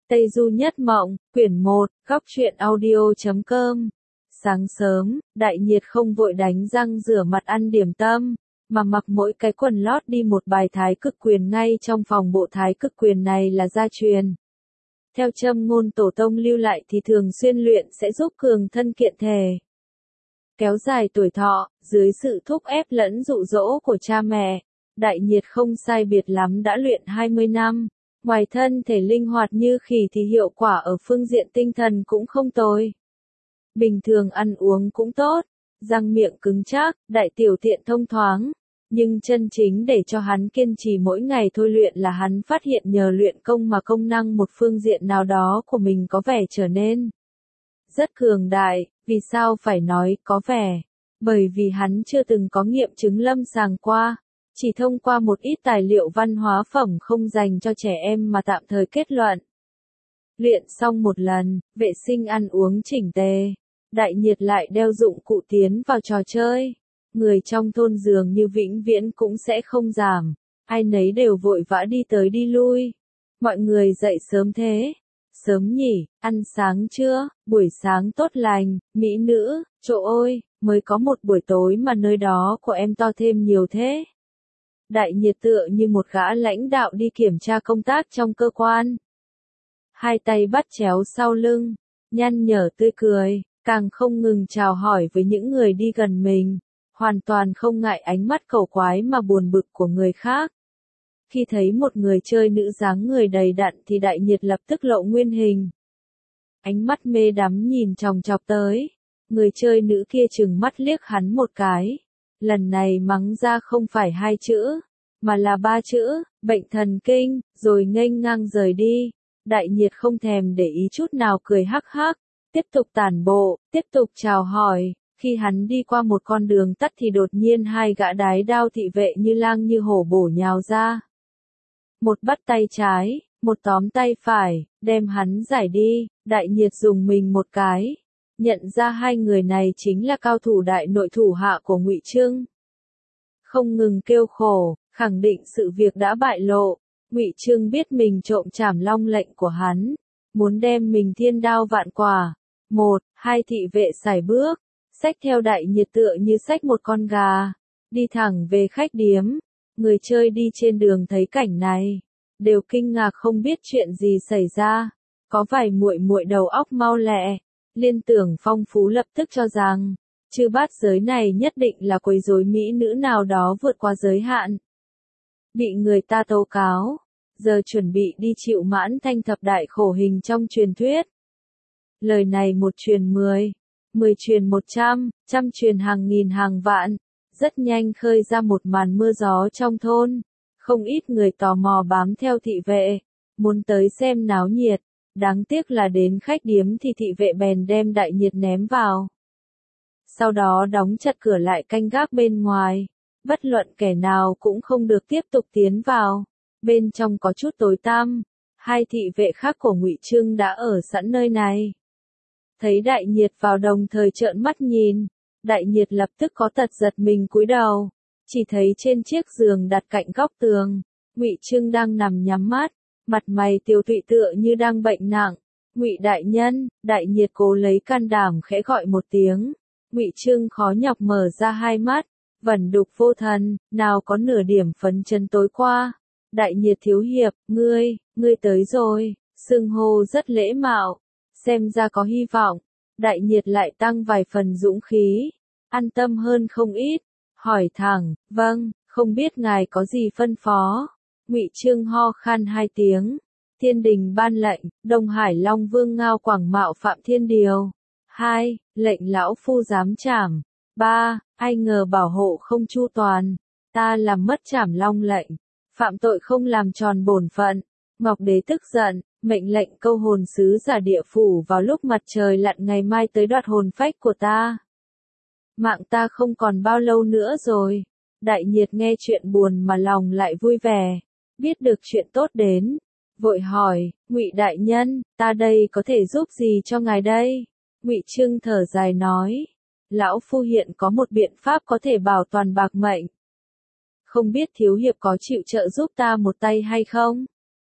Tây Du Nhất Mộng, quyển 1, góc truyện audio.com. Sáng sớm, Đại Nhiệt không vội đánh răng rửa mặt ăn điểm tâm, mà mặc mỗi cái quần lót đi một bài thái cực quyền ngay trong phòng. Bộ thái cực quyền này là gia truyền. Theo châm ngôn tổ tông lưu lại thì thường xuyên luyện sẽ giúp cường thân kiện thể, kéo dài tuổi thọ. Dưới sự thúc ép lẫn dụ dỗ của cha mẹ, Đại Nhiệt không sai biệt lắm đã luyện 20 năm. Ngoài thân thể linh hoạt như khỉ thì hiệu quả ở phương diện tinh thần cũng không tồi. Bình thường ăn uống cũng tốt, răng miệng cứng chắc, đại tiểu tiện thông thoáng. Nhưng chân chính để cho hắn kiên trì mỗi ngày thôi luyện là hắn phát hiện nhờ luyện công mà công năng một phương diện nào đó của mình có vẻ trở nên rất cường đại. Vì sao phải nói có vẻ? Bởi vì hắn chưa từng có nghiệm chứng lâm sàng qua. Chỉ thông qua một ít tài liệu văn hóa phẩm không dành cho trẻ em mà tạm thời kết luận. Luyện xong một lần, vệ sinh ăn uống chỉnh tề, Đại Nhiệt lại đeo dụng cụ tiến vào trò chơi. Người trong thôn dường như vĩnh viễn cũng sẽ không giảm, ai nấy đều vội vã đi tới đi lui. Mọi người dậy sớm thế. Sớm nhỉ, ăn sáng chưa, buổi sáng tốt lành, mỹ nữ, trời ơi, mới có một buổi tối mà nơi đó của em to thêm nhiều thế. Đại Nhiệt tựa như một gã lãnh đạo đi kiểm tra công tác trong cơ quan. Hai tay bắt chéo sau lưng, nhăn nhở tươi cười, càng không ngừng chào hỏi với những người đi gần mình, hoàn toàn không ngại ánh mắt cầu quái mà buồn bực của người khác. Khi thấy một người chơi nữ dáng người đầy đặn thì Đại Nhiệt lập tức lộ nguyên hình. Ánh mắt mê đắm nhìn chòng chọc tới, người chơi nữ kia trừng mắt liếc hắn một cái. Lần này mắng ra không phải 2 chữ, mà là 3 chữ, bệnh thần kinh, rồi nghênh ngang rời đi. Đại Nhiệt không thèm để ý chút nào, cười hắc hắc, tiếp tục tản bộ, tiếp tục chào hỏi. Khi hắn đi qua một con đường tắt thì đột nhiên 2 gã đái đao thị vệ như lang như hổ bổ nhào ra. Một bắt tay trái, một tóm tay phải, đem hắn giải đi. Đại Nhiệt dùng mình một cái, nhận ra 2 người này chính là cao thủ đại nội thủ hạ của Ngụy Trưng. Không ngừng kêu khổ, khẳng định sự việc đã bại lộ. Ngụy Trưng biết mình trộm trảm long lệnh của hắn, muốn đem mình thiên đao vạn quả. 1, 2 thị vệ sải bước, xách theo Đại Nhiệt tựa như xách một con gà, đi thẳng về khách điếm. Người chơi đi trên đường thấy cảnh này, đều kinh ngạc không biết chuyện gì xảy ra. Có vài muội muội đầu óc mau lẹ, liên tưởng phong phú lập tức cho rằng, chư bát giới này nhất định là quấy rối mỹ nữ nào đó vượt qua giới hạn, bị người ta tố cáo, giờ chuẩn bị đi chịu mãn thanh thập đại khổ hình trong truyền thuyết. Lời này 1 truyền 10, 10 truyền 100, 100 truyền hàng nghìn hàng vạn, rất nhanh khơi ra một màn mưa gió trong thôn. Không ít người tò mò bám theo thị vệ, muốn tới xem náo nhiệt. Đáng tiếc là đến khách điếm thì thị vệ bèn đem Đại Nhiệt ném vào. Sau đó đóng chặt cửa lại canh gác bên ngoài. Bất luận kẻ nào cũng không được tiếp tục tiến vào. Bên trong có chút tối tăm. 2 thị vệ khác của Ngụy Trưng đã ở sẵn nơi này. Thấy Đại Nhiệt vào đồng thời trợn mắt nhìn. Đại Nhiệt lập tức có tật giật mình cúi đầu. Chỉ thấy trên chiếc giường đặt cạnh góc tường, Ngụy Trưng đang nằm nhắm mắt, mặt mày tiều tụy tựa như đang bệnh nặng. Ngụy đại nhân. Đại Nhiệt cố lấy can đảm khẽ gọi một tiếng. Ngụy Trưng khó nhọc mở ra 2 mắt, vẩn đục vô thần, nào có nửa điểm phấn chấn tối qua. Đại Nhiệt thiếu hiệp, ngươi tới rồi. Xưng hô rất lễ mạo, xem ra có hy vọng. Đại Nhiệt lại tăng vài phần dũng khí, an tâm hơn không ít, hỏi thẳng, vâng, không biết ngài có gì phân phó. Ngụy Trưng ho khan 2 tiếng. Thiên đình ban lệnh, Đông Hải Long Vương Ngao Quảng mạo phạm thiên điều. 2, lệnh lão phu giám trảm. 3, ai ngờ bảo hộ không chu toàn, ta làm mất trảm long lệnh, phạm tội không làm tròn bổn phận. Ngọc Đế tức giận, mệnh lệnh câu hồn sứ giả địa phủ vào lúc mặt trời lặn ngày mai tới đoạt hồn phách của ta. Mạng ta không còn bao lâu nữa rồi. Đại Nhiệt nghe chuyện buồn mà lòng lại vui vẻ, biết được chuyện tốt đến, vội hỏi, Ngụy đại nhân, ta đây có thể giúp gì cho ngài đây? Ngụy Trưng thở dài nói, lão phu hiện có một biện pháp có thể bảo toàn bạc mệnh. Không biết thiếu hiệp có chịu trợ giúp ta một tay hay không?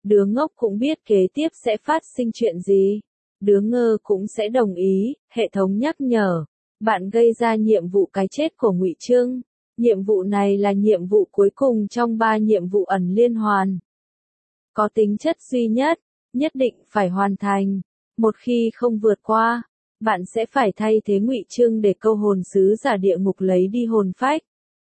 Đứa ngốc cũng biết kế tiếp sẽ phát sinh chuyện gì. Đứa ngơ cũng sẽ đồng ý, hệ thống nhắc nhở. Bạn gây ra nhiệm vụ cái chết của Ngụy Trưng. Nhiệm vụ này là nhiệm vụ cuối cùng trong 3 nhiệm vụ ẩn liên hoàn. Có tính chất duy nhất, nhất định phải hoàn thành. Một khi không vượt qua, bạn sẽ phải thay thế Ngụy Trưng để câu hồn sứ giả địa ngục lấy đi hồn phách.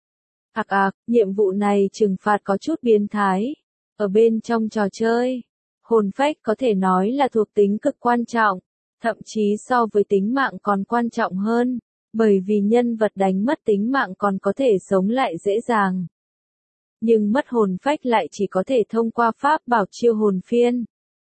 Nhiệm vụ này trừng phạt có chút biến thái. Ở bên trong trò chơi, hồn phách có thể nói là thuộc tính cực quan trọng, thậm chí so với tính mạng còn quan trọng hơn, bởi vì nhân vật đánh mất tính mạng còn có thể sống lại dễ dàng. Nhưng mất hồn phách lại chỉ có thể thông qua pháp bảo chiêu hồn phiên.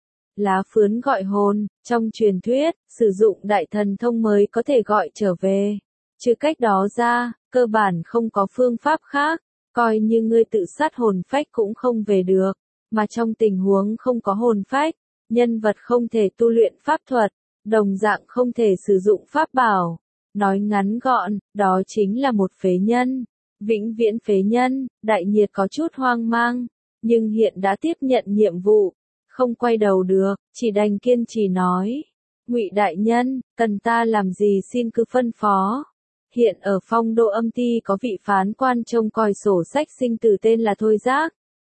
Lá phướn gọi hồn, trong truyền thuyết, sử dụng đại thần thông mới có thể gọi trở về. Trừ cách đó ra, cơ bản không có phương pháp khác, coi như ngươi tự sát hồn phách cũng không về được. Mà trong tình huống không có hồn phách, nhân vật không thể tu luyện pháp thuật, đồng dạng không thể sử dụng pháp bảo. Nói ngắn gọn, đó chính là một phế nhân. Vĩnh viễn phế nhân. Đại Nhiệt có chút hoang mang, nhưng hiện đã tiếp nhận nhiệm vụ, không quay đầu được, chỉ đành kiên trì nói. Ngụy đại nhân, cần ta làm gì xin cứ phân phó. Hiện ở Phong Đô Âm Ti có vị phán quan trông coi sổ sách sinh tử tên là Thôi Giác.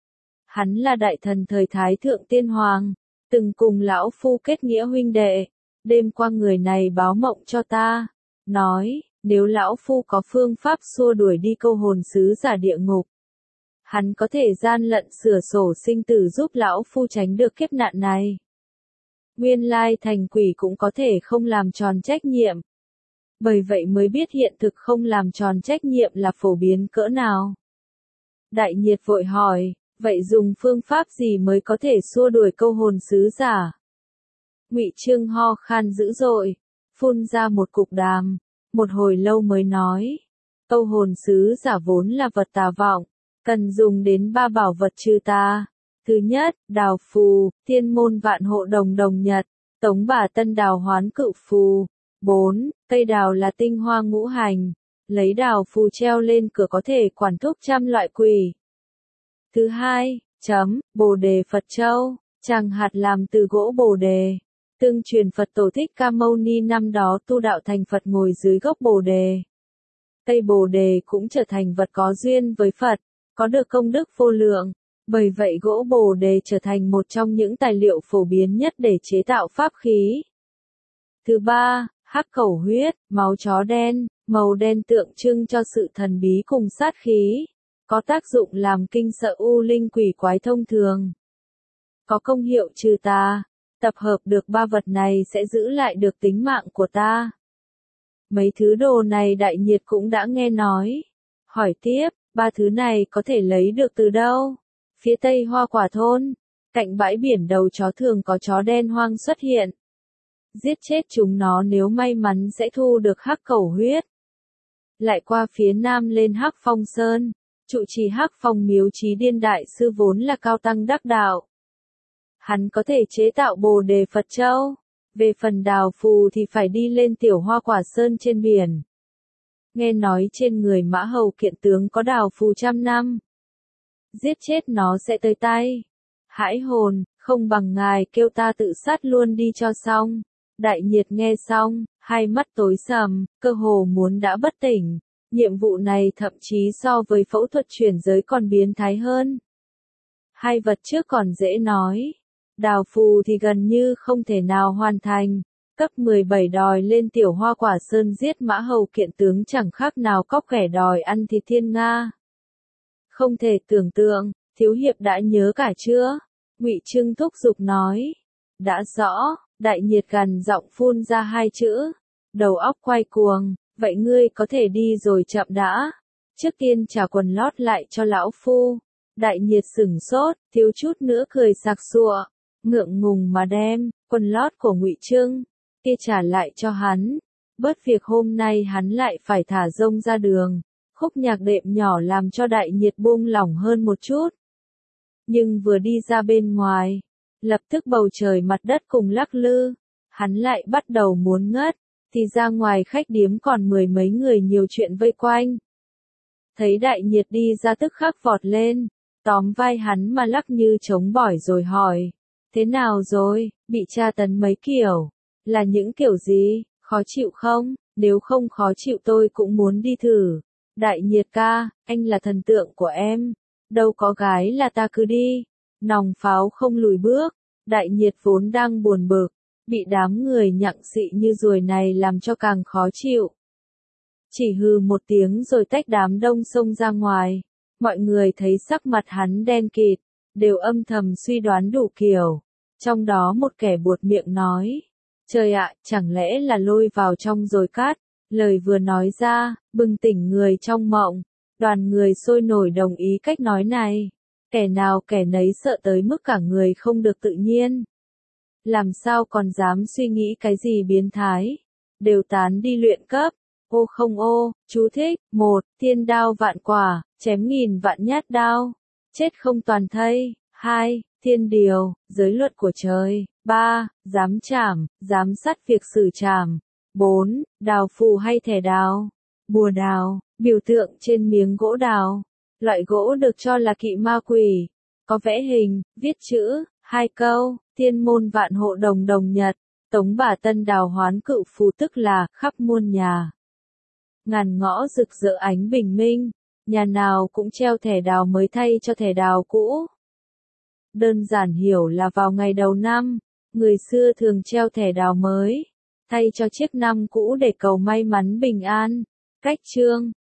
Hắn là đại thần thời Thái Thượng Tiên Hoàng, từng cùng lão phu kết nghĩa huynh đệ. Đêm qua người này báo mộng cho ta, nói, nếu lão phu có phương pháp xua đuổi đi câu hồn sứ giả địa ngục, hắn có thể gian lận sửa sổ sinh tử giúp lão phu tránh được kiếp nạn này. Nguyên lai thành quỷ cũng có thể không làm tròn trách nhiệm. Bởi vậy mới biết hiện thực không làm tròn trách nhiệm là phổ biến cỡ nào. Đại Nhiệt vội hỏi, vậy dùng phương pháp gì mới có thể xua đuổi câu hồn sứ giả? Ngụy Trưng ho khan dữ dội, phun ra một cục đàm, một hồi lâu mới nói, câu hồn sứ giả vốn là vật tà vọng, cần dùng đến 3 bảo vật trừ tà. Thứ nhất, đào phù, thiên môn vạn hộ đồng đồng nhật, tống bà tân đào hoán cự phù. 4. Cây đào là tinh hoa ngũ hành, lấy đào phù treo lên cửa có thể quản thúc trăm loại quỷ. Thứ hai, Bồ đề Phật Châu, tràng hạt làm từ gỗ bồ đề. Tương truyền Phật Tổ Thích Ca Mâu Ni năm đó tu đạo thành Phật ngồi dưới gốc bồ đề. Cây bồ đề cũng trở thành vật có duyên với Phật, có được công đức vô lượng. Bởi vậy gỗ bồ đề trở thành một trong những tài liệu phổ biến nhất để chế tạo pháp khí. Thứ ba, hắc cẩu huyết, máu chó đen, màu đen tượng trưng cho sự thần bí cùng sát khí, có tác dụng làm kinh sợ u linh quỷ quái thông thường. Có công hiệu trừ tà, tập hợp được 3 vật này sẽ giữ lại được tính mạng của ta. Mấy thứ đồ này Đại Nhiệt cũng đã nghe nói. Hỏi tiếp, 3 thứ này có thể lấy được từ đâu? Phía tây Hoa Quả thôn, cạnh bãi biển đầu chó thường có chó đen hoang xuất hiện. Giết chết chúng nó nếu may mắn sẽ thu được hắc cẩu huyết. Lại qua phía nam lên Hắc Phong Sơn, trụ trì Hắc Phong Miếu Chí Điên Đại Sư vốn là cao tăng đắc đạo. Hắn có thể chế tạo bồ đề Phật Châu. Về phần đào phù thì phải đi lên Tiểu Hoa Quả Sơn trên biển. Nghe nói trên người Mã Hầu Kiện tướng có đào phù 100 năm. Giết chết nó sẽ tới tay. Hãi hồn, không bằng ngài kêu ta tự sát luôn đi cho xong. Đại Nhiệt nghe xong, hai mắt tối sầm, cơ hồ muốn đã bất tỉnh. Nhiệm vụ này thậm chí so với phẫu thuật chuyển giới còn biến thái hơn. Hai vật trước còn dễ nói. Đào phù thì gần như không thể nào hoàn thành. Cấp 17 đòi lên Tiểu Hoa Quả Sơn giết Mã Hầu Kiện tướng chẳng khác nào cóc ghẻ đòi ăn thịt thiên nga. Không thể tưởng tượng, thiếu hiệp đã nhớ cả chưa? Ngụy Trưng thúc giục nói. Đã rõ, Đại Nhiệt gằn giọng phun ra 2 chữ. Đầu óc quay cuồng, vậy ngươi có thể đi rồi chậm đã. Trước tiên trả quần lót lại cho lão phu. Đại Nhiệt sửng sốt, thiếu chút nữa cười sặc sụa. Ngượng ngùng mà đem quần lót của Ngụy Trưng kia trả lại cho hắn. Bớt việc hôm nay hắn lại phải thả rông ra đường. Khúc nhạc đệm nhỏ làm cho Đại Nhiệt buông lỏng hơn một chút. Nhưng vừa đi ra bên ngoài, lập tức bầu trời mặt đất cùng lắc lư. Hắn lại bắt đầu muốn ngất, thì ra ngoài khách điếm còn 10 mấy người nhiều chuyện vây quanh. Thấy Đại Nhiệt đi ra tức khắc vọt lên, tóm vai hắn mà lắc như trống bỏi rồi hỏi. Thế nào rồi, bị tra tấn mấy kiểu? Là những kiểu gì, khó chịu không? Nếu không khó chịu tôi cũng muốn đi thử. Đại Nhiệt ca, anh là thần tượng của em. Đâu có gái là ta cứ đi. Nòng pháo không lùi bước. Đại Nhiệt vốn đang buồn bực, bị đám người nhặng xị như ruồi này làm cho càng khó chịu. Chỉ hừ một tiếng rồi tách đám đông xông ra ngoài. Mọi người thấy sắc mặt hắn đen kịt, đều âm thầm suy đoán đủ kiểu. Trong đó một kẻ buột miệng nói. Trời ạ, chẳng lẽ là lôi vào trong rồi cát? Lời vừa nói ra, bừng tỉnh người trong mộng. Đoàn người sôi nổi đồng ý cách nói này. Kẻ nào kẻ nấy sợ tới mức cả người không được tự nhiên. Làm sao còn dám suy nghĩ cái gì biến thái. Đều tán đi luyện cấp. Ô không ô, chú thích, 1. Thiên đao vạn quả, chém nghìn vạn nhát đao. Chết không toàn thây. 2. Thiên điều, giới luật của trời. 3. Giám trảm, giám sát việc xử trảm. 4. Đào phù hay thẻ đào. Bùa đào, biểu tượng trên miếng gỗ đào. Loại gỗ được cho là kỵ ma quỷ. Có vẽ hình, viết chữ, 2 câu, thiên môn vạn hộ đồng đồng nhật. Tống bà Tân đào hoán cựu phù tức là khắp muôn nhà. Ngàn ngõ rực rỡ ánh bình minh, nhà nào cũng treo thẻ đào mới thay cho thẻ đào cũ. Đơn giản hiểu là vào ngày đầu năm, người xưa thường treo thẻ đào mới, thay cho chiếc năm cũ để cầu may mắn bình an. Cách chương